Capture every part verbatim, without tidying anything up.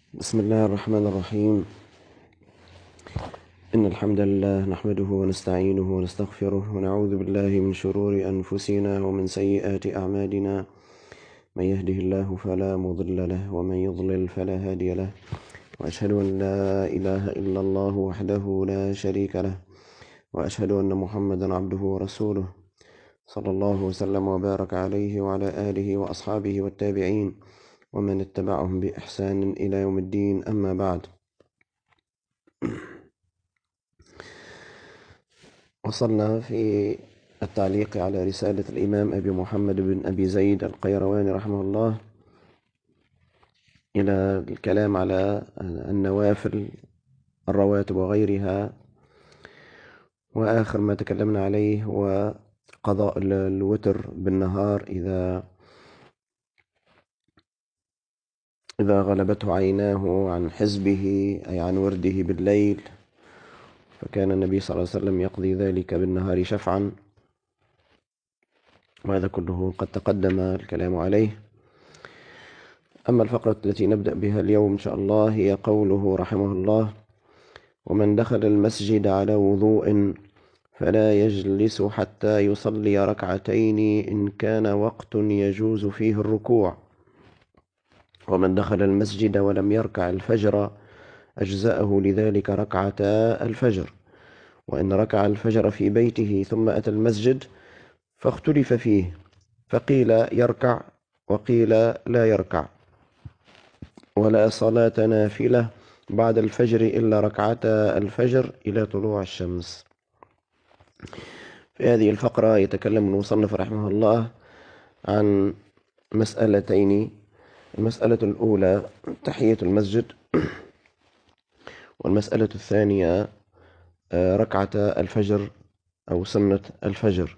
بسم الله الرحمن الرحيم. إن الحمد لله نحمده ونستعينه ونستغفره ونعوذ بالله من شرور أنفسنا ومن سيئات أعمالنا. من يهده الله فلا مضل له ومن يضلل فلا هادي له، وأشهد أن لا إله إلا الله وحده لا شريك له، وأشهد أن محمدا عبده ورسوله صلى الله وسلم وبارك عليه وعلى آله وأصحابه والتابعين ومن اتبعهم بإحسان إلى يوم الدين. أما بعد، وصلنا في التعليق على رسالة الإمام أبي محمد بن أبي زيد القيرواني رحمه الله إلى الكلام على النوافل الرواتب وغيرها، وآخر ما تكلمنا عليه هو قضاء الوتر بالنهار إذا إذا غلبته عيناه عن حزبه أي عن ورده بالليل، فكان النبي صلى الله عليه وسلم يقضي ذلك بالنهار شفعا، وهذا كله قد تقدم الكلام عليه. أما الفقرة التي نبدأ بها اليوم إن شاء الله هي قوله رحمه الله: ومن دخل المسجد على وضوء فلا يجلس حتى يصلي ركعتين إن كان وقت يجوز فيه الركوع، ومن دخل المسجد ولم يركع الفجر أجزأه لذلك ركعتا الفجر، وإن ركع الفجر في بيته ثم أتى المسجد فاختلف فيه، فقيل يركع وقيل لا يركع، ولا صلاة نافلة بعد الفجر إلا ركعتا الفجر إلى طلوع الشمس. في هذه الفقرة يتكلم المصنف رحمه الله عن مسألتين: المسألة الأولى تحية المسجد، والمسألة الثانية ركعتا الفجر أو سنة الفجر.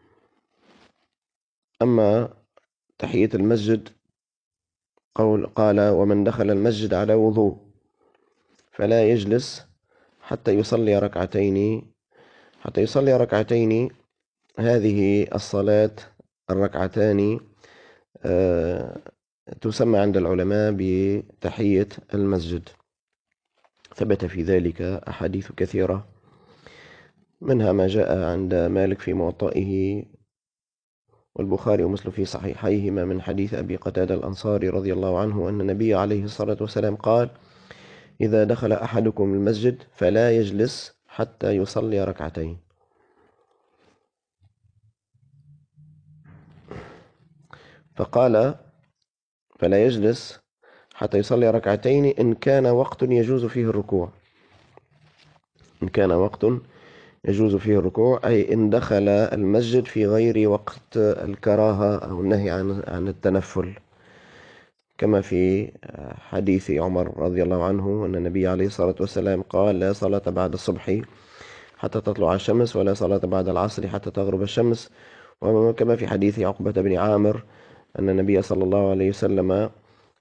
أما تحية المسجد قول قال: ومن دخل المسجد على وضوء فلا يجلس حتى يصلي ركعتين حتى يصلي ركعتين هذه الصلاة الركعتان تسمى عند العلماء بتحية المسجد. ثبت في ذلك أحاديث كثيرة، منها ما جاء عند مالك في موطئه والبخاري ومسلم في صحيحيهما من حديث أبي قتادة الأنصاري رضي الله عنه أن النبي عليه الصلاة والسلام قال: إذا دخل أحدكم المسجد فلا يجلس حتى يصلي ركعتين. فقال: فلا يجلس حتى يصلي ركعتين إن كان وقت يجوز فيه الركوع. إن كان وقت يجوز فيه الركوع أي إن دخل المسجد في غير وقت الكراهة أو النهي عن عن التنفل، كما في حديث عمر رضي الله عنه أن النبي عليه الصلاة والسلام قال: لا صلاة بعد الصبح حتى تطلع الشمس، ولا صلاة بعد العصر حتى تغرب الشمس. وكما في حديث عقبة بن عامر أن النبي صلى الله عليه وسلم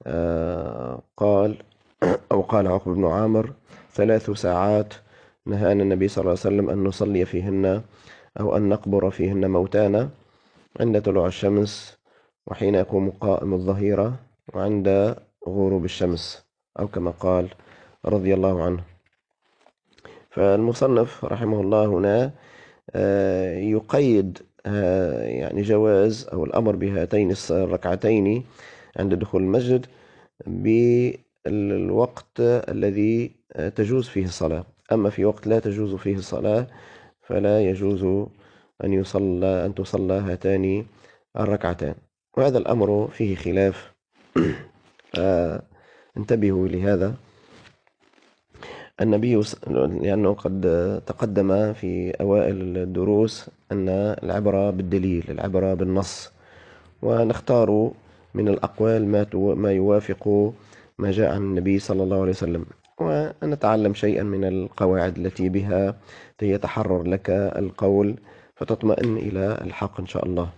قال أو قال عقبة بن عامر: ثلاث ساعات نهانا النبي صلى الله عليه وسلم أن نصلي فيهن أو أن نقبر فيهن موتانا: عند طلوع الشمس، وحين يقوم قائم الظهيرة، وعند غروب الشمس، أو كما قال رضي الله عنه. فالمصنف رحمه الله هنا يقيد يعني جواز أو الأمر بهاتين الركعتين عند دخول المسجد بالوقت الذي تجوز فيه الصلاة. أما في وقت لا تجوز فيه الصلاة فلا يجوز أن يصلى أن تصلى هاتان الركعتان، وهذا الأمر فيه خلاف، فانتبهوا لهذا. النبي لأنه قد تقدم في أوائل الدروس أن العبرة بالدليل، العبرة بالنص، ونختار من الأقوال ما ما يوافق ما جاء عن النبي صلى الله عليه وسلم، ونتعلم شيئا من القواعد التي بها يتحرر لك القول فتطمئن إلى الحق إن شاء الله.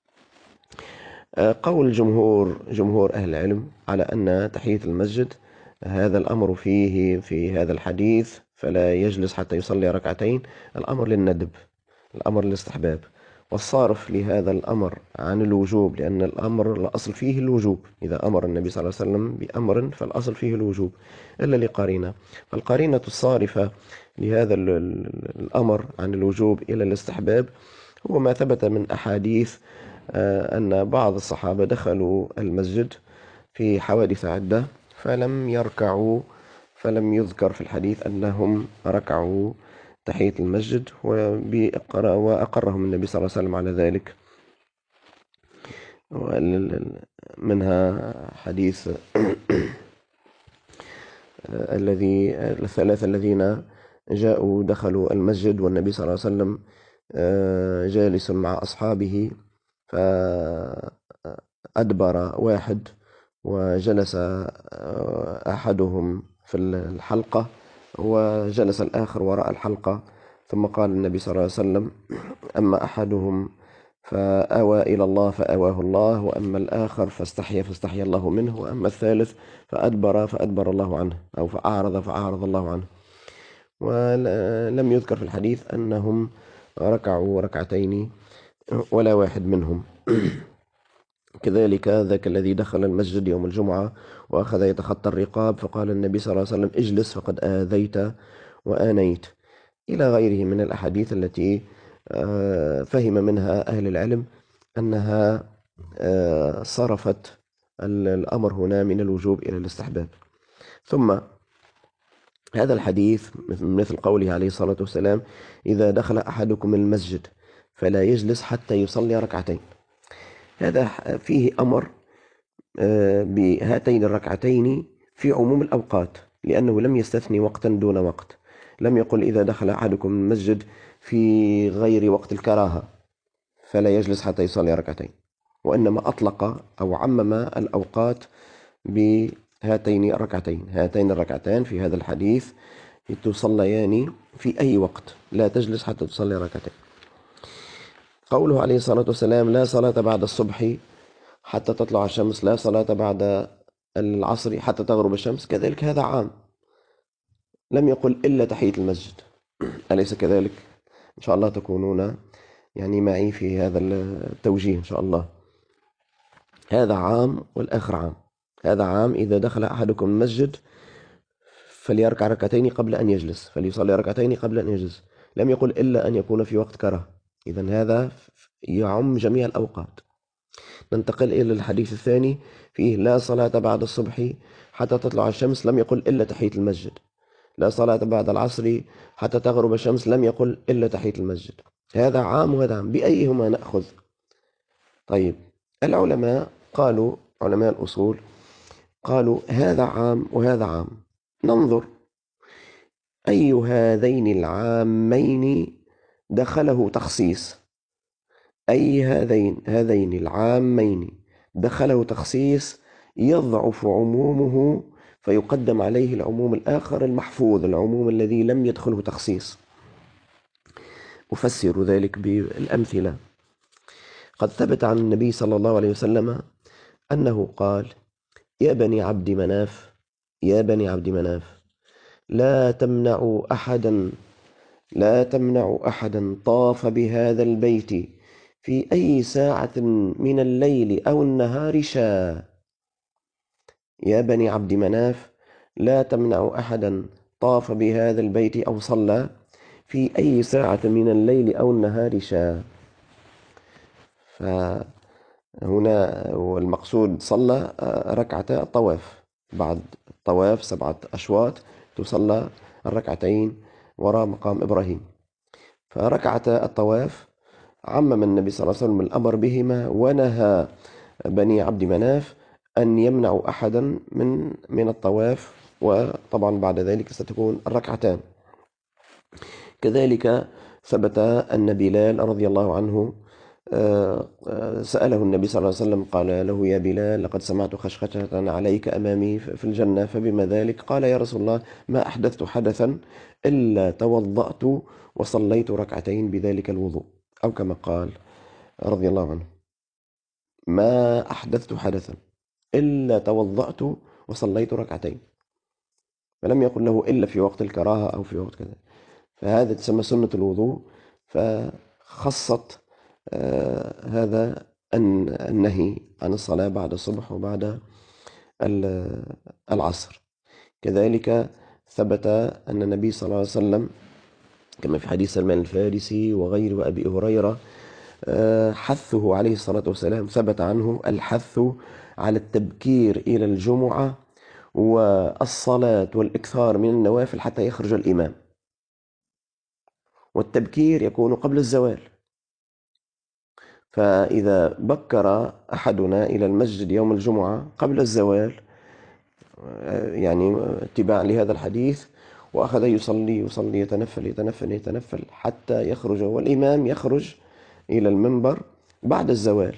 قول جمهور جمهور أهل العلم على أن تحية المسجد هذا الأمر فيه في هذا الحديث فلا يجلس حتى يصلي ركعتين، الأمر للندب، الأمر للاستحباب، والصارف لهذا الأمر عن الوجوب، لأن الأمر الأصل فيه الوجوب، إذا أمر النبي صلى الله عليه وسلم بأمر فالأصل فيه الوجوب إلا لقرينة. فالقرينة الصارفة لهذا الأمر عن الوجوب إلى الاستحباب هو ما ثبت من أحاديث أن بعض الصحابة دخلوا المسجد في حوادث عدة فلم يركعوا، فلم يذكر في الحديث أنهم ركعوا تحية المسجد، وأقرهم النبي صلى الله عليه وسلم على ذلك. منها حديث الذي الثلاثة الذين جاءوا دخلوا المسجد والنبي صلى الله عليه وسلم جالس مع أصحابه، فأدبر واحد وجلس أحدهم في الحلقة وجلس الآخر وراء الحلقة، ثم قال النبي صلى الله عليه وسلم: أما أحدهم فأوى إلى الله فأواه الله، وأما الآخر فاستحيا فاستحيا الله منه، وأما الثالث فأدبر فأدبر الله عنه، أو فأعرض فأعرض الله عنه. ولم يذكر في الحديث أنهم ركعوا ركعتين ولا واحد منهم. كذلك ذاك الذي دخل المسجد يوم الجمعة وأخذ يتخطى الرقاب، فقال النبي صلى الله عليه وسلم: اجلس فقد آذيت وآنيت، إلى غيره من الأحاديث التي فهم منها أهل العلم أنها صرفت الأمر هنا من الوجوب إلى الاستحباب. ثم هذا الحديث مثل قوله عليه الصلاة والسلام: إذا دخل أحدكم المسجد فلا يجلس حتى يصلي ركعتين. هذا فيه أمر بهاتين الركعتين في عموم الأوقات، لأنه لم يستثني وقتا دون وقت. لم يقل إذا دخل أحدكم المسجد في غير وقت الكراهة فلا يجلس حتى يصلي ركعتين، وإنما أطلق أو عمم الأوقات بهاتين الركعتين. هاتين الركعتان في هذا الحديث تصليان في أي وقت، لا تجلس حتى تصلي ركعتين. قوله عليه الصلاة والسلام: لا صلاة بعد الصبح حتى تطلع الشمس، لا صلاة بعد العصر حتى تغرب الشمس، كذلك هذا عام، لم يقل إلا تحية المسجد. أليس كذلك؟ إن شاء الله تكونون يعني معي في هذا التوجيه إن شاء الله. هذا عام والآخر عام. هذا عام: إذا دخل أحدكم المسجد فليركع ركعتين قبل أن يجلس، فليصلي ركعتين قبل أن يجلس. لم يقل إلا أن يكون في وقت كره. إذن هذا يعم جميع الأوقات. ننتقل إلى الحديث الثاني فيه: لا صلاة بعد الصبح حتى تطلع الشمس، لم يقل إلا تحية المسجد. لا صلاة بعد العصر حتى تغرب الشمس، لم يقل إلا تحية المسجد. هذا عام وهذا عام، بأيهما نأخذ؟ طيب، العلماء قالوا، علماء الأصول قالوا هذا عام وهذا عام، ننظر أي هذين العامين دخله تخصيص. أي هذين هذين العامين دخله تخصيص يضعف عمومه فيقدم عليه العموم الآخر المحفوظ، العموم الذي لم يدخله تخصيص. أفسر ذلك بالأمثلة. قد ثبت عن النبي صلى الله عليه وسلم أنه قال: يا بني عبد مناف، يا بني عبد مناف، لا تمنعوا أحدا لا تمنعوا أحدا طاف بهذا البيت في أي ساعة من الليل أو النهار شاء. يا بني عبد مناف، لا تمنعوا أحدا طاف بهذا البيت أو صلى في أي ساعة من الليل أو النهار شاء. فهنا والمقصود صلى ركعتا الطواف، بعد الطواف سبعة أشواط تصلى الركعتين وراء مقام إبراهيم. فركعتا الطواف عمم النبي صلى الله عليه وسلم الأمر بهما، ونهى بني عبد مناف أن يمنعوا أحدا من من الطواف، وطبعا بعد ذلك ستكون الركعتان. كذلك ثبت أن بلال رضي الله عنه سأله النبي صلى الله عليه وسلم، قال له: يا بلال، لقد سمعت خشخشة عليك أمامي في الجنة، فبما ذلك؟ قال: يا رسول الله، ما أحدثت حدثا إلا توضأت وصليت ركعتين بذلك الوضوء، أو كما قال رضي الله عنه: ما أحدثت حدثا إلا توضأت وصليت ركعتين. فلم يقل له إلا في وقت الكراهة أو في وقت كذا. فهذا تسمى سنة الوضوء، فخصت آه هذا النهي عن الصلاة بعد الصبح وبعد العصر. كذلك ثبت أن النبي صلى الله عليه وسلم كما في حديث سلمان الفارسي وغيره وأبي هريرة حثه عليه الصلاة والسلام، ثبت عنه الحث على التبكير إلى الجمعة والصلاة والإكثار من النوافل حتى يخرج الإمام. والتبكير يكون قبل الزوال، فإذا بكر أحدنا إلى المسجد يوم الجمعة قبل الزوال، يعني اتباعا لهذا الحديث، وأخذ يصلي يصلي يتنفل يتنفل يتنفل حتى يخرج والإمام يخرج إلى المنبر بعد الزوال،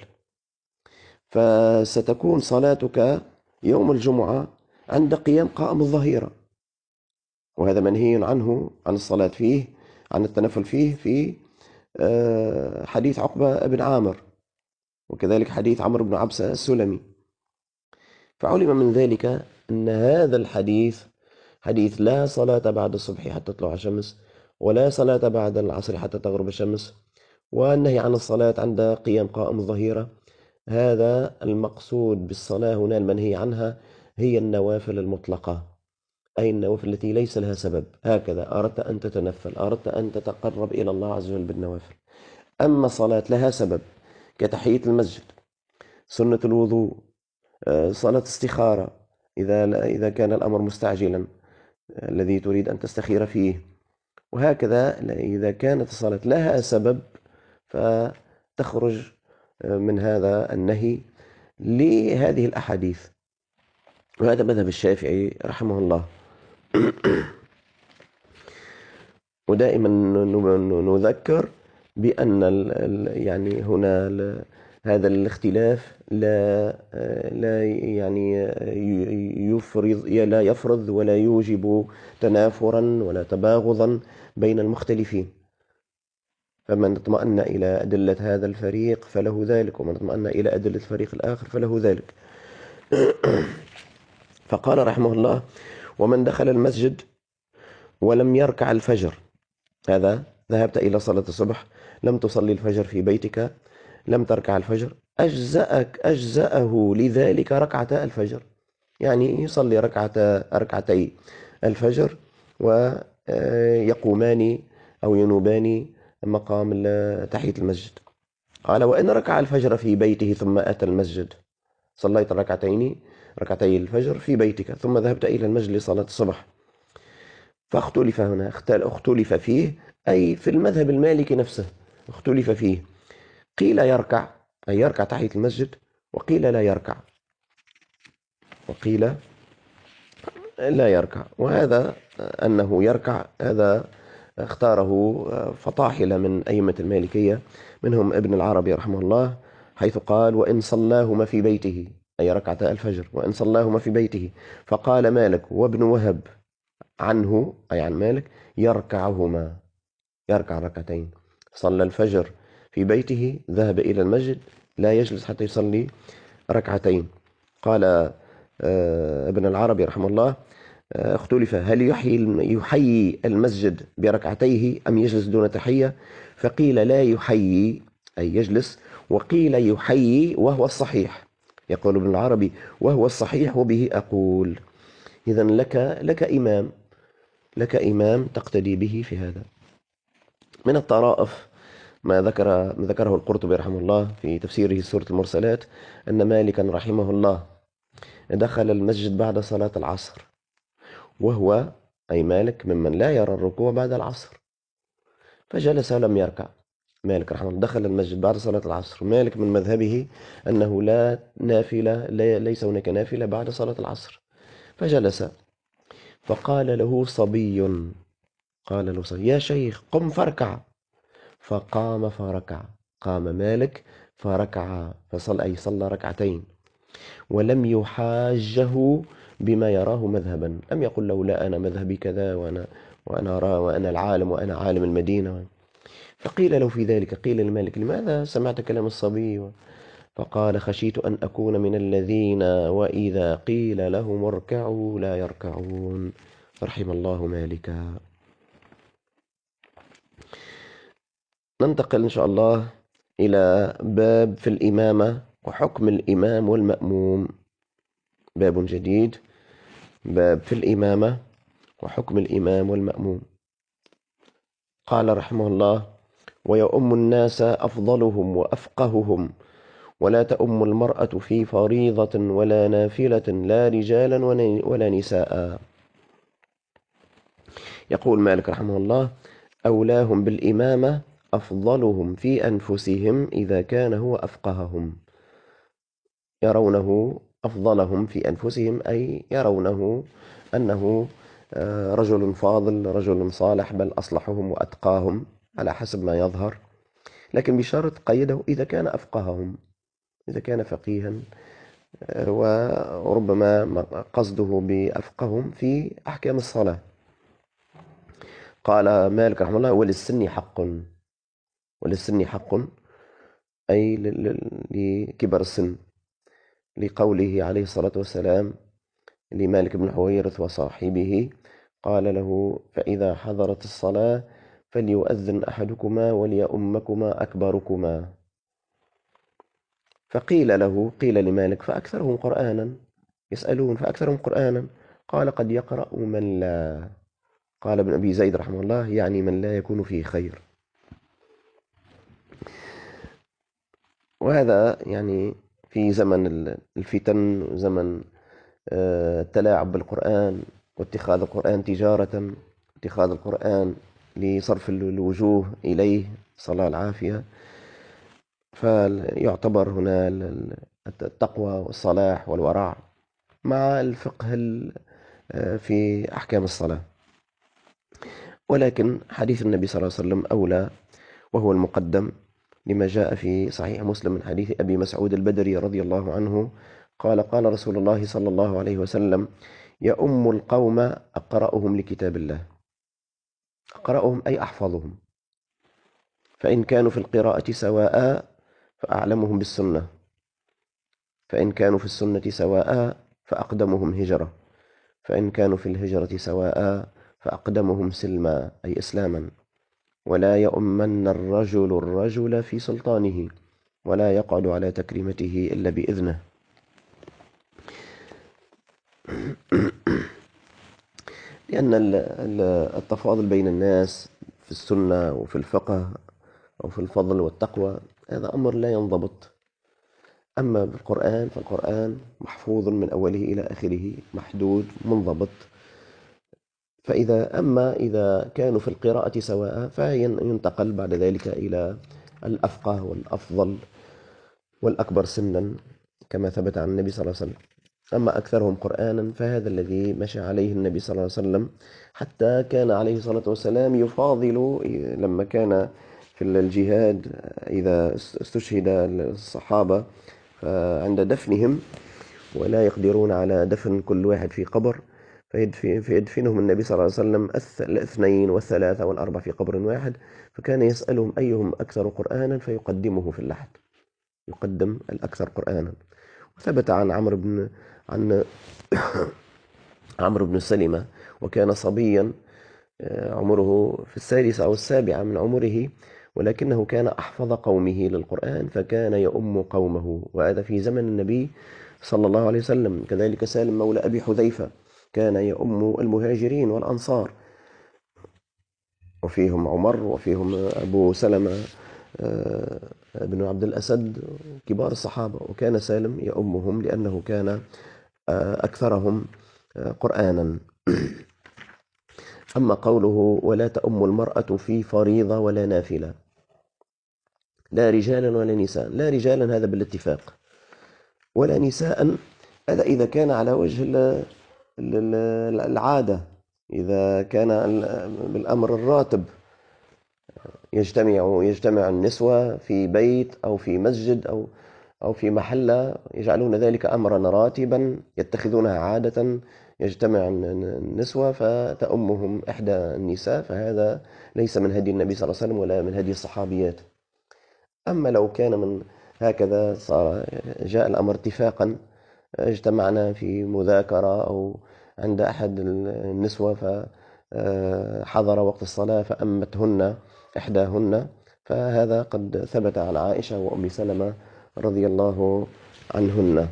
فستكون صلاتك يوم الجمعة عند قيام قائم الظهيرة، وهذا منهي عنه، عن الصلاة فيه، عن التنفل فيه، في حديث عقبة بن عامر، وكذلك حديث عمرو بن عبسة السلمي. فعلم من ذلك أن هذا الحديث حديث لا صلاة بعد الصبح حتى تطلع الشمس، ولا صلاة بعد العصر حتى تغرب الشمس، والنهي عن الصلاة عند قيام قائم الظهيرة. هذا المقصود بالصلاة هنا المنهي عنها هي النوافل المطلقة، أي النوافل التي ليس لها سبب. هكذا أردت أن تتنفل، أردت أن تتقرب إلى الله عز وجل بالنوافل. أما صلاة لها سبب كتحية المسجد، سنة الوضوء، صلاة استخارة إذا إذا كان الأمر مستعجلا الذي تريد أن تستخير فيه، وهكذا إذا كانت الصلاة لها سبب فتخرج من هذا النهي لهذه الأحاديث. وهذا مذهب الشافعي رحمه الله. ودائما نذكر بأن يعني هنا هذا الاختلاف لا لا يعني يفرض لا يفرض ولا يوجب تنافرا ولا تباغضا بين المختلفين، فمن اطمأن إلى أدلة هذا الفريق فله ذلك، ومن اطمأن إلى أدلة الفريق الآخر فله ذلك. فقال رحمه الله: ومن دخل المسجد ولم يركع الفجر، هذا ذهبت إلى صلاة الصبح، لم تصلي الفجر في بيتك، لم تركع الفجر، أجزأك أجزأه لذلك ركعتا الفجر، يعني يصلي ركعتا ركعتي الفجر ويقومان أو ينوبان مقام تحية المسجد. قال: وإن ركع الفجر في بيته ثم أتى المسجد، صليت ركعتين ركعتي الفجر في بيتك ثم ذهبت إلى المسجد لصلاة الصبح، فاختلف هنا، اختلف فيه أي في المذهب المالكي نفسه اختلف فيه، قيل يركع أي يركع تحية المسجد، وقيل لا يركع، وقيل لا يركع. وهذا أنه يركع هذا اختاره فطاحل من أئمة المالكية، منهم ابن العربي رحمه الله، حيث قال: وإن صلاهما في بيته، أي ركعتا الفجر، وإن صلاهما في بيته. فقال مالك وابن وهب عنه أي عن مالك: يركعهما، يركع ركعتين. صلى الفجر في بيته، ذهب إلى المسجد، لا يجلس حتى يصلي ركعتين. قال ابن العربي رحمه الله: اختلف هل يحيي يحيي المسجد بركعتيه أم يجلس دون تحية؟ فقيل لا يحيي أي يجلس، وقيل يحيي وهو الصحيح. يقول ابن العربي: وهو الصحيح وبه أقول. إذن لك لك إمام لك إمام تقتدي به في هذا. من الطرائف ما ذكر ما ذكره القرطبي رحمه الله في تفسيره سورة المرسلات، أن مالكا رحمه الله دخل المسجد بعد صلاة العصر، وهو أي مالك ممن لا يرى الركوع بعد العصر، فجلس لم يركع. مالك رحمه الله دخل المسجد بعد صلاة العصر، مالك من مذهبه أنه لا نافلة، ليس هناك نافلة بعد صلاة العصر، فجلس. فقال له صبي قال له صبي: يا شيخ قم فاركع. فقام فركع، قام مالك فركع، فصلى أي صلى ركعتين، ولم يحاجه بما يراه مذهبا، لم يقل له لا أنا مذهبي كذا وأنا وأنا أرى وأنا العالم وأنا عالم المدينة. فقيل له في ذلك، قيل لمالك: لماذا سمعت كلام الصبي؟ فقال: خشيت أن أكون من الذين وإذا قيل لهم اركعوا لا يركعون. رحم الله مالكا. ننتقل إن شاء الله إلى باب في الإمامة وحكم الإمام والمأموم. باب جديد، باب في الإمامة وحكم الإمام والمأموم. قال رحمه الله: ويؤم الناس أفضلهم وأفقههم، ولا تؤم المرأة في فريضة ولا نافلة، لا رجالا ولا نساء. يقول مالك رحمه الله: أولاهم بالإمامة أفضلهم في أنفسهم إذا كان هو أفقههم. يرونه أفضلهم في أنفسهم، أي يرونه أنه رجل فاضل، رجل صالح، بل أصلحهم وأتقاهم على حسب ما يظهر، لكن بشرط قيده إذا كان أفقههم، إذا كان فقيها، وربما قصده بأفقههم في أحكام الصلاة. قال مالك رحمه الله: وللسن حق. وللسن حق أي لكبر السن، لقوله عليه الصلاة والسلام لمالك بن حويرث وصاحبه، قال له: فإذا حضرت الصلاة فليؤذن أحدكما وليؤمكما أكبركما. فقيل له، قيل لمالك: فأكثرهم قرآنا، يسألون فأكثرهم قرآنا. قال: قد يقرأ من لا. قال ابن أبي زيد رحمه الله: يعني من لا يكون فيه خير. وهذا يعني في زمن الفتن وزمن التلاعب بالقرآن واتخاذ القرآن تجارة، اتخاذ القرآن لصرف الوجوه إليه، صلى الله العافية. فيعتبر هنا التقوى والصلاح والورع مع الفقه في أحكام الصلاة. ولكن حديث النبي صلى الله عليه وسلم أولى وهو المقدم، لما جاء في صحيح مسلم من حديث أبي مسعود البدري رضي الله عنه قال: قال رسول الله صلى الله عليه وسلم: يؤم القوم أقرأهم لكتاب الله. أقرأهم أي أحفظهم، فإن كانوا في القراءة سواء فأعلمهم بالسنة، فإن كانوا في السنة سواء فأقدمهم هجرة، فإن كانوا في الهجرة سواء فأقدمهم سلما أي إسلاما. ولا يؤمن الرجل الرجل في سلطانه، ولا يقعد على تكريمته إلا بإذنه. لأن التفاضل بين الناس في السنة وفي الفقه أو في الفضل والتقوى هذا أمر لا ينضبط. أما بالقرآن فالقرآن محفوظ من أوله إلى آخره، محدود منضبط. فإذا أما إذا كانوا في القراءة سواء فينتقل بعد ذلك إلى الأفقه والأفضل والأكبر سنا كما ثبت عن النبي صلى الله عليه وسلم. أما أكثرهم قرآنا فهذا الذي مشى عليه النبي صلى الله عليه وسلم، حتى كان عليه الصلاة والسلام يفاضل لما كان في الجهاد، إذا استشهد الصحابة عند دفنهم ولا يقدرون على دفن كل واحد في قبر، فيدفنهم النبي صلى الله عليه وسلم الاثنين والثلاثة والأربعة في قبر واحد، فكان يسألهم أيهم أكثر قرآنا فيقدمه في اللحد، يقدم الأكثر قرآنا. وثبت عن عمرو بن عن عمرو بن سلمة، وكان صبيا عمره في السادسة أو السابعة من عمره، ولكنه كان أحفظ قومه للقرآن فكان يؤم قومه، وهذا في زمن النبي صلى الله عليه وسلم. كذلك سالم مولى أبي حذيفة كان يؤم المهاجرين والأنصار، وفيهم عمر وفيهم أبو سلمة بن عبد الأسد كبار الصحابة، وكان سالم يؤمهم لأنه كان أكثرهم قرآنا. أما قوله: ولا تؤم المرأة في فريضة ولا نافلة، لا رجالا ولا نساء، لا رجالا هذا بالاتفاق، ولا نساء هذا إذا كان على وجه العادة، إذا كان بالأمر الراتب يجتمع يجتمع النسوة في بيت أو في مسجد أو أو في محلة، يجعلون ذلك أمرا راتبا يتخذونها عادة، يجتمع النسوة فتأمهم إحدى النساء، فهذا ليس من هدي النبي صلى الله عليه وسلم ولا من هدي الصحابيات. أما لو كان من هكذا صار جاء الأمر اتفاقا، اجتمعنا في مذاكرة أو عند أحد النسوة فحضر وقت الصلاة فأمتهن إحداهن، فهذا قد ثبت عن عائشة وأم سلمة رضي الله عنهن.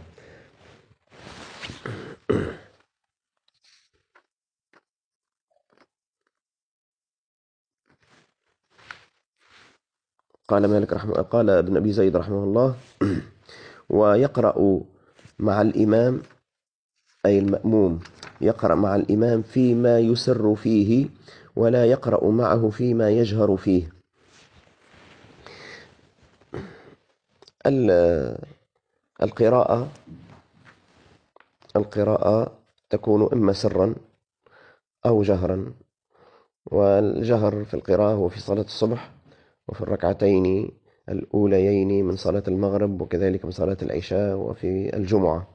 قال مالك رحمه قال ابن أبي زيد رحمه الله: ويقرأ مع الإمام، أي المأموم يقرأ مع الإمام فيما يسر فيه، ولا يقرأ معه فيما يجهر فيه. القراءة القراءة تكون إما سرا أو جهرا، والجهر في القراءة هو في صلاة الصبح وفي الركعتين الأوليين من صلاة المغرب، وكذلك من صلاة العشاء وفي الجمعة.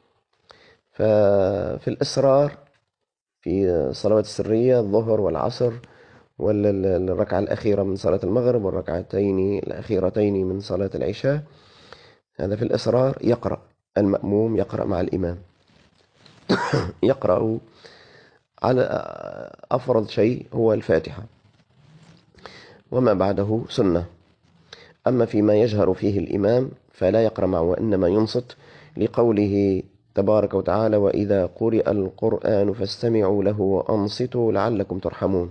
ففي الإسرار في الصلوات السرية الظهر والعصر والركعة الأخيرة من صلاة المغرب والركعتين الأخيرتين من صلاة العشاء، هذا في الإسرار يقرأ المأموم يقرأ مع الإمام، يقرأ على أفرض شيء هو الفاتحة، وما بعده سنة. أما فيما يجهر فيه الإمام فلا يقرأ معه، وإنما ينصت، لقوله تبارك وتعالى: وإذا قرئ القرآن فاستمعوا له وأنصتوا لعلكم ترحمون.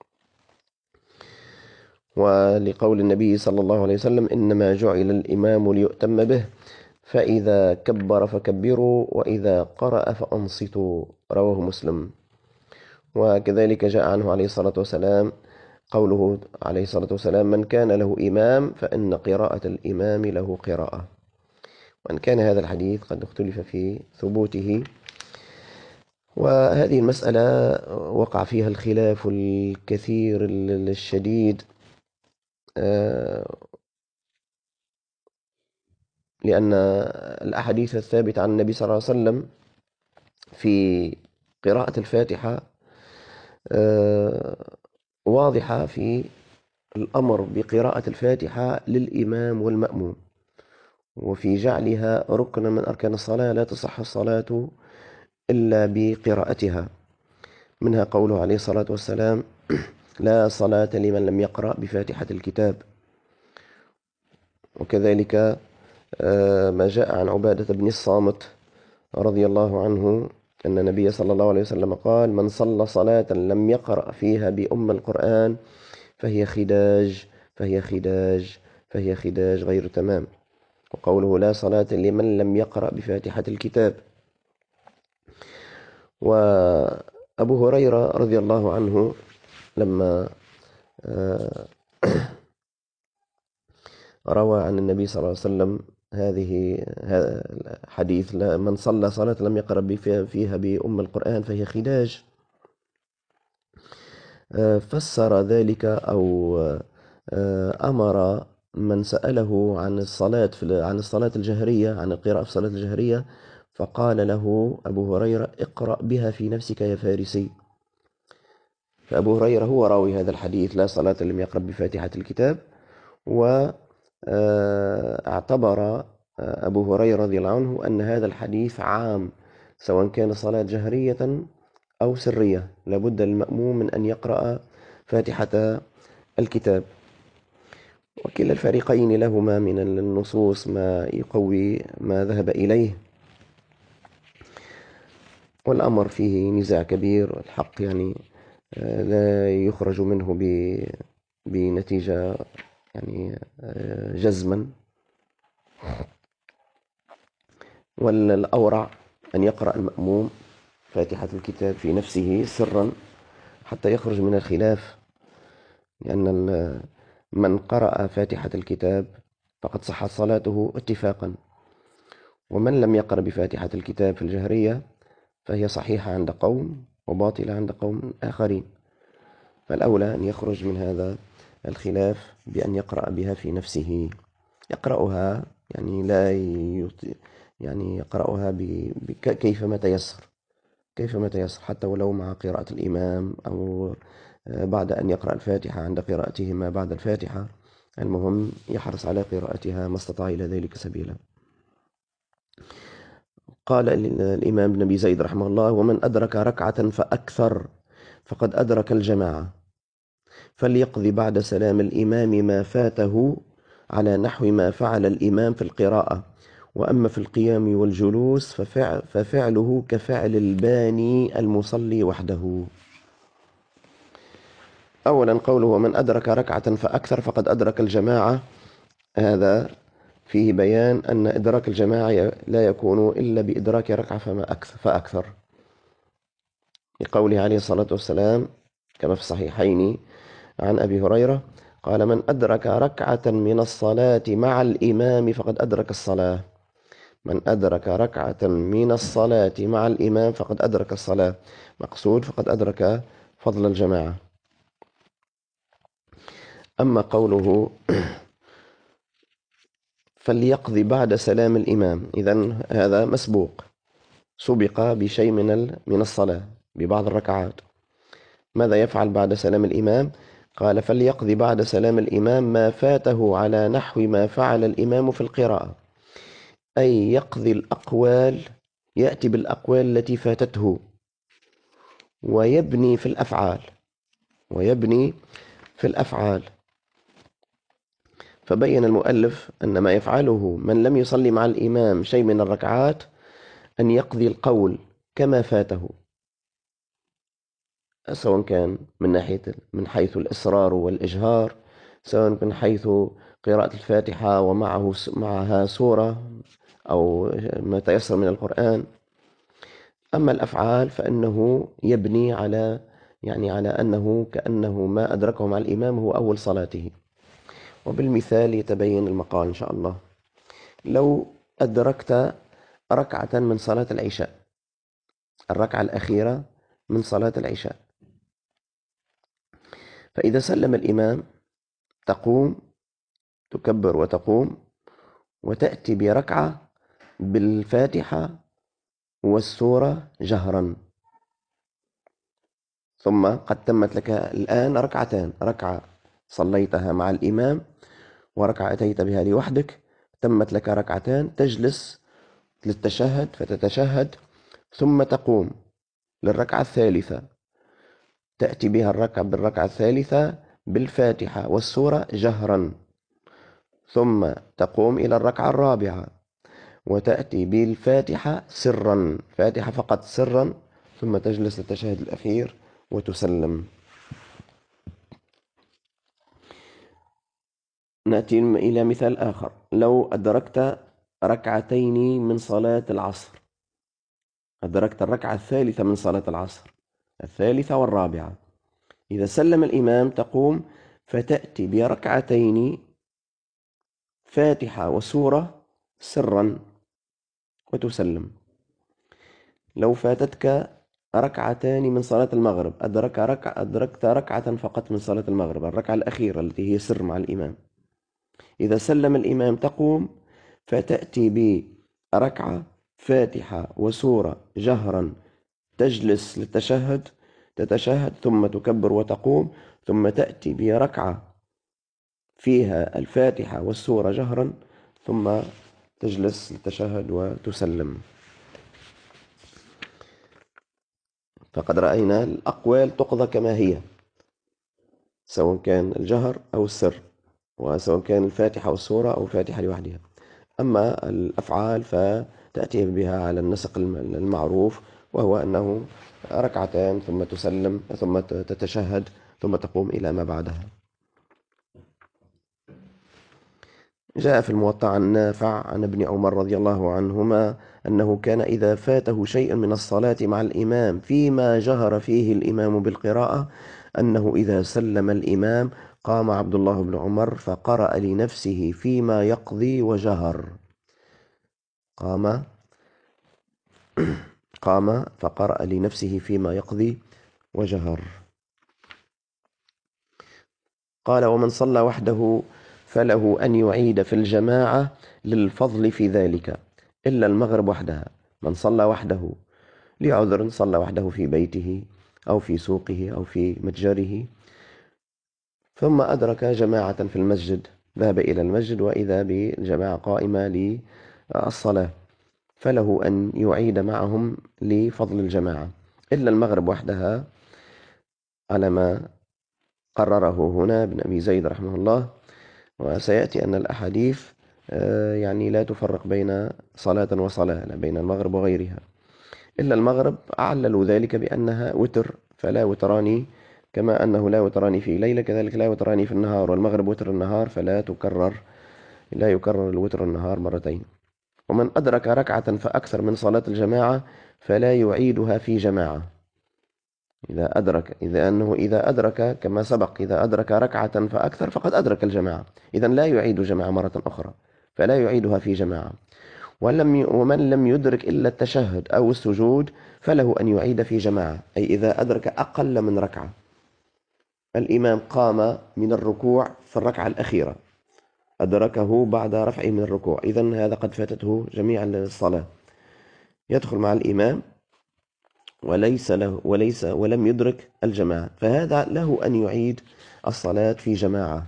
ولقول النبي صلى الله عليه وسلم: إنما جعل الإمام ليؤتم به، فإذا كبر فكبروا وإذا قرأ فأنصتوا، رواه مسلم. وكذلك جاء عنه عليه الصلاة والسلام قوله عليه الصلاة والسلام: من كان له إمام فإن قراءة الإمام له قراءة. وأن كان هذا الحديث قد اختلف في ثبوته، وهذه المسألة وقع فيها الخلاف الكثير الشديد، لأن الأحاديث الثابتة عن النبي صلى الله عليه وسلم في قراءة الفاتحة واضحة في الأمر بقراءة الفاتحة للإمام والمأموم، وفي جعلها ركنا من أركان الصلاة، لا تصح الصلاة إلا بقراءتها. منها قوله عليه الصلاة والسلام: لا صلاة لمن لم يقرأ بفاتحة الكتاب. وكذلك ما جاء عن عبادة بن الصامت رضي الله عنه أن النبي صلى الله عليه وسلم قال: من صلى صلاة لم يقرأ فيها بأم القرآن فهي خداج فهي خداج فهي خداج غير تمام. وقوله: لا صلاة لمن لم يقرأ بفاتحة الكتاب. وأبو هريرة رضي الله عنه لما روى عن النبي صلى الله عليه وسلم هذه حديث: من صلى صلاة لم يقرأ فيها بأم القرآن فهي خداج، فسر ذلك أو أمر من سأله عن الصلاة عن الصلاة الجهرية، عن القراءة في الصلاة الجهرية، فقال له أبو هريرة: اقرأ بها في نفسك يا فارسي. فأبو هريرة هو راوي هذا الحديث: لا صلاة لم يقرأ بفاتحة الكتاب. واعتبر أبو هريرة رضي الله عنه أن هذا الحديث عام، سواء كان صلاة جهرية أو سرية، لابد للمأموم من أن يقرأ فاتحة الكتاب. وكلا الفريقين لهما من النصوص ما يقوي ما ذهب إليه، والأمر فيه نزاع كبير. الحق يعني لا يخرج منه بنتيجة يعني جزما، والأورع أن يقرأ المأموم فاتحة الكتاب في نفسه سرا حتى يخرج من الخلاف، لأن من قرأ فاتحة الكتاب فقد صحت صلاته اتفاقا، ومن لم يقرأ بفاتحة الكتاب في الجهرية فهي صحيحة عند قوم وباطلة عند قوم آخرين. فالأولى أن يخرج من هذا الخلاف بأن يقرأ بها في نفسه، يقرأها يعني لا يطيع، يعني يقرأها كيفما تيسر كيفما تيسر حتى ولو مع قراءة الإمام أو بعد أن يقرأ الفاتحة عند قراءته ما بعد الفاتحة، المهم يحرص على قراءتها ما استطاع إلى ذلك سبيلا. قال الإمام ابن أبي زيد رحمه الله: ومن أدرك ركعة فأكثر فقد أدرك الجماعة، فليقضي بعد سلام الإمام ما فاته على نحو ما فعل الإمام في القراءة، وأما في القيام والجلوس ففعل ففعله كفعل الباني المصلي وحده. أولا قوله ومن أدرك ركعة فأكثر فقد أدرك الجماعة، هذا فيه بيان أن إدراك الجماعة لا يكون إلا بإدراك ركعة فما أكثر فأكثر، لقوله عليه الصلاة والسلام كما في الصحيحين عن أبي هريرة قال من أدرك ركعة من الصلاة مع الإمام فقد أدرك الصلاة. من أدرك ركعة من الصلاة مع الإمام فقد أدرك الصلاة، مقصود فقد أدرك فضل الجماعة. أما قوله فليقضي بعد سلام الإمام، إذن هذا مسبوق، سبق بشيء من من الصلاة ببعض الركعات. ماذا يفعل بعد سلام الإمام؟ قال فليقضي بعد سلام الإمام ما فاته على نحو ما فعل الإمام في القراءة، أي يقضي الأقوال، يأتي بالأقوال التي فاتته ويبني في الأفعال ويبني في الأفعال. فبين المؤلف أن ما يفعله من لم يصلي مع الإمام شيء من الركعات أن يقضي القول كما فاته، سواء كان من ناحية من حيث الإصرار والإجهار، سواء من حيث قراءة الفاتحة ومعه معها سورة أو ما تيسر من القرآن. أما الأفعال فإنه يبني على يعني على أنه كأنه ما أدركه مع الإمام هو أول صلاته. وبالمثال يتبين المقال إن شاء الله. لو أدركت ركعة من صلاة العشاء، الركعة الأخيرة من صلاة العشاء، فإذا سلم الإمام تقوم تكبر وتقوم وتأتي بركعة بالفاتحة والسورة جهرا، ثم قد تمت لك الآن ركعتان، ركعة صليتها مع الإمام وركعة أتيت بها لوحدك، تمت لك ركعتان، تجلس للتشهد فتتشهد ثم تقوم للركعة الثالثة، تأتي بها الركعة بالركعة الثالثة بالفاتحة والسورة جهرا، ثم تقوم إلى الركعة الرابعة وتأتي بالفاتحة سرا، فاتحة فقط سرا، ثم تجلس للتشهد الأخير وتسلم. نأتي إلى مثال آخر. لو أدركت ركعتين من صلاة العصر، أدركت الركعة الثالثة من صلاة العصر، الثالثة والرابعة، إذا سلم الإمام تقوم فتأتي بركعتين فاتحة وسورة سرا وتسلم. لو فاتتك ركعتان من صلاة المغرب، أدرك ركع أدركت ركعة فقط من صلاة المغرب، الركعة الأخيرة التي هي سر مع الإمام، إذا سلم الإمام تقوم فتأتي بركعة فاتحة وسورة جهرا، تجلس للتشهد تتشهد ثم تكبر وتقوم، ثم تأتي بركعة فيها الفاتحة والسورة جهرا، ثم تجلس للتشهد وتسلم. فقد رأينا الأقوال تقضى كما هي، سواء كان الجهر أو السر، وسواء كان الفاتحة والسورة أو الفاتحة لوحدها. أما الأفعال فتأتي بها على النسق المعروف، وهو أنه ركعتان ثم تسلم ثم تتشهد ثم تقوم إلى ما بعدها. جاء في الموطأ عن نافع عن ابن عمر رضي الله عنهما أنه كان إذا فاته شيء من الصلاة مع الإمام فيما جهر فيه الإمام بالقراءة أنه إذا سلم الإمام قام عبد الله بن عمر فقرأ لنفسه فيما يقضي وجهر، قام قام فقرأ لنفسه فيما يقضي وجهر. قال ومن صلى وحده فله أن يعيد في الجماعة للفضل في ذلك إلا المغرب وحدها. من صلى وحده لعذر، صلى وحده في بيته أو في سوقه أو في متجره، ثم أدرك جماعة في المسجد، ذهب إلى المسجد وإذا بالجماعة قائمة للصلاة، فله أن يعيد معهم لفضل الجماعة إلا المغرب وحدها على ما قرره هنا ابن أبي زيد رحمه الله. وسيأتي أن الأحاديث يعني لا تفرق بين صلاة وصلاة، لا بين المغرب وغيرها، إلا المغرب عللوا ذلك بأنها وتر، فلا وتراني كما أنه لا وتراني في ليلة كذلك لا وتراني في النهار، والمغرب وتر النهار فلا تكرر، لا يكرر الوتر النهار مرتين. ومن أدرك ركعة فأكثر من صلاة الجماعة فلا يعيدها في جماعة. إذا أدرك إذا أنه إذا أدرك كما سبق، إذا أدرك ركعة فأكثر فقد أدرك الجماعة، إذا لا يعيد جماعة مرة أخرى، فلا يعيدها في جماعة. ولم ي... ومن لم يدرك إلا التشهد أو السجود فله أن يعيد في جماعة، أي إذا أدرك أقل من ركعة، الإمام قام من الركوع في الركعة الأخيرة، أدركه بعد رفعه من الركوع، إذن هذا قد فاتته جميع الصلاة، يدخل مع الإمام وليس له وليس ولم يدرك الجماعة، فهذا له أن يعيد الصلاة في جماعة.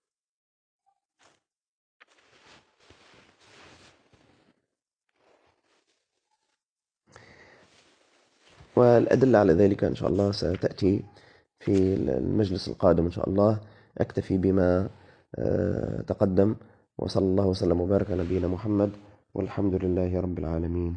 والأدلة على ذلك إن شاء الله ستأتي في المجلس القادم إن شاء الله. أكتفي بما تقدم، وصلى الله وسلم وبارك على نبينا محمد، والحمد لله رب العالمين.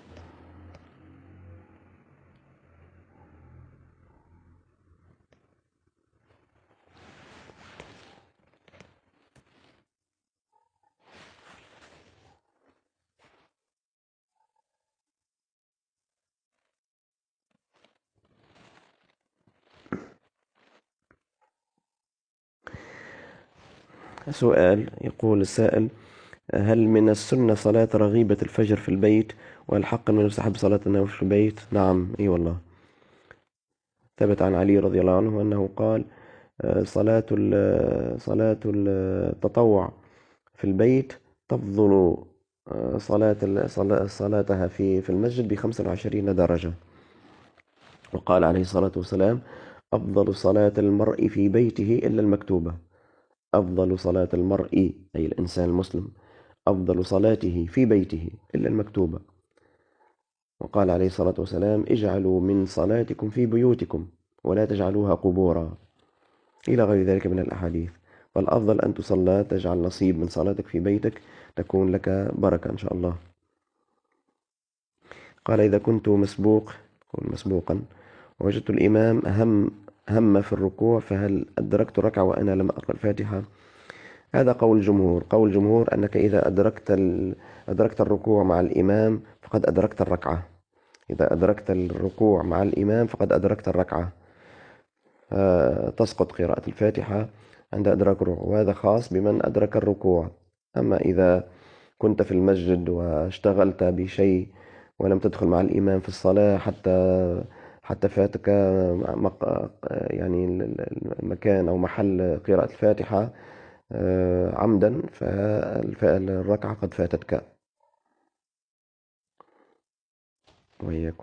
سؤال، يقول السائل: هل من السنة صلاة رغيبة الفجر في البيت؟ وهل حقا من يستحب صلاة النوم في البيت؟ نعم، أي والله. ثبت عن علي رضي الله عنه أنه قال: صلاة صلاة التطوع في البيت تفضل صلاة صلاتها في في المسجد بخمس وعشرين درجة. وقال عليه الصلاة والسلام: أفضل صلاة المرء في بيته إلا المكتوبة. أفضل صلاة المرء أي الإنسان المسلم، أفضل صلاته في بيته إلا المكتوبة. وقال عليه الصلاة والسلام: اجعلوا من صلاتكم في بيوتكم ولا تجعلوها قبورا، إلى غير ذلك من الأحاديث. فالأفضل أن تصلى، تجعل نصيب من صلاتك في بيتك، تكون لك بركة إن شاء الله. قال: إذا كنت مسبوق مسبوقا ووجدت الإمام هم هم في الركوع فهل أدركت ركعة وأنا لم أقرأ الفاتحة؟ هذا قول الجمهور. قول الجمهور أنك إذا أدركت ال... أدركت الركوع مع الإمام فقد أدركت الركعة. إذا أدركت الركوع مع الإمام فقد أدركت الركعة، تسقط قراءة الفاتحة عند إدراك الركوع، وهذا خاص بمن أدرك الركوع. أما إذا كنت في المسجد واشتغلت بشيء ولم تدخل مع الإمام في الصلاة حتى حتى فاتك يعني المكان أو محل قراءة الفاتحة عمدا، فالركعة قد فاتتك. وإياكم.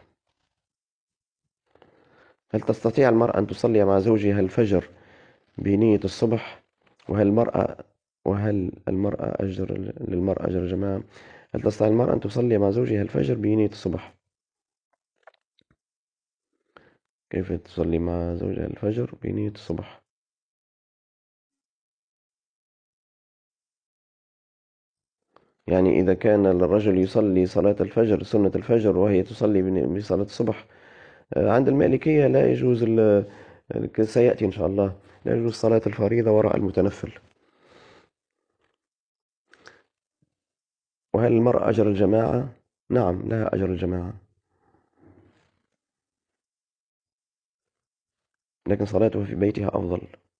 هل تستطيع المرأة أن تصلي مع زوجها الفجر بنية الصبح؟ وهل المرأة وهل المرأة أجر للمرأة أجر جماعة؟ هل تستطيع المرأة أن تصلي مع زوجها الفجر بنية الصبح؟ كيف تصلي مع زوجها الفجر بنية الصبح؟ يعني إذا كان الرجل يصلي صلاة الفجر سنة الفجر وهي تصلي بصلاة الصبح، عند المالكية لا يجوز، سيأتي إن شاء الله، لا يجوز صلاة الفريضة وراء المتنفل. وهل المرأة أجر الجماعة؟ نعم، لها أجر الجماعة، لكن صلاتها في بيتها أفضل.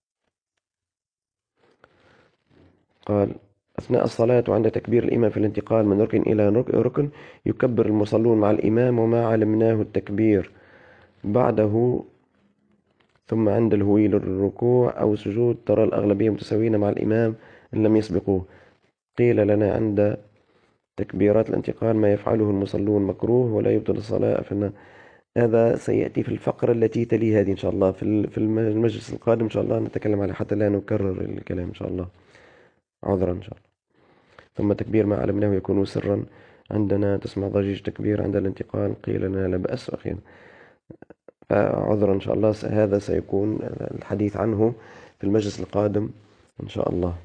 قال: أثناء الصلاة وعند تكبير الإمام في الانتقال من ركن إلى ركن يكبر المصلون مع الإمام وما علمناه التكبير بعده، ثم عند الهوي للركوع أو السجود ترى الأغلبية متساوين مع الإمام إن لم يسبقوه. قيل لنا عند تكبيرات الانتقال ما يفعله المصلون مكروه ولا يبطل الصلاة، فإن هذا سيأتي في الفقرة التي تلي هذه إن شاء الله، في المجلس القادم إن شاء الله نتكلم عليه حتى لا نكرر الكلام إن شاء الله، عذرا إن شاء الله. ثم تكبير ما علمناه يكون سرا، عندنا تسمع ضجيج تكبير عند الانتقال، قيل لنا لا بأس أخيرا، فعذرا إن شاء الله هذا سيكون الحديث عنه في المجلس القادم إن شاء الله.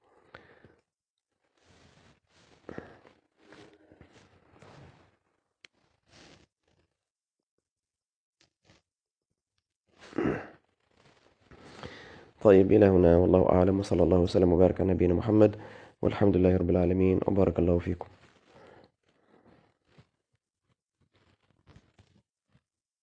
طيب، إلى هنا والله أعلم، وصلى الله وسلم وبارك على نبينا محمد، والحمد لله رب العالمين، وبارك الله فيكم.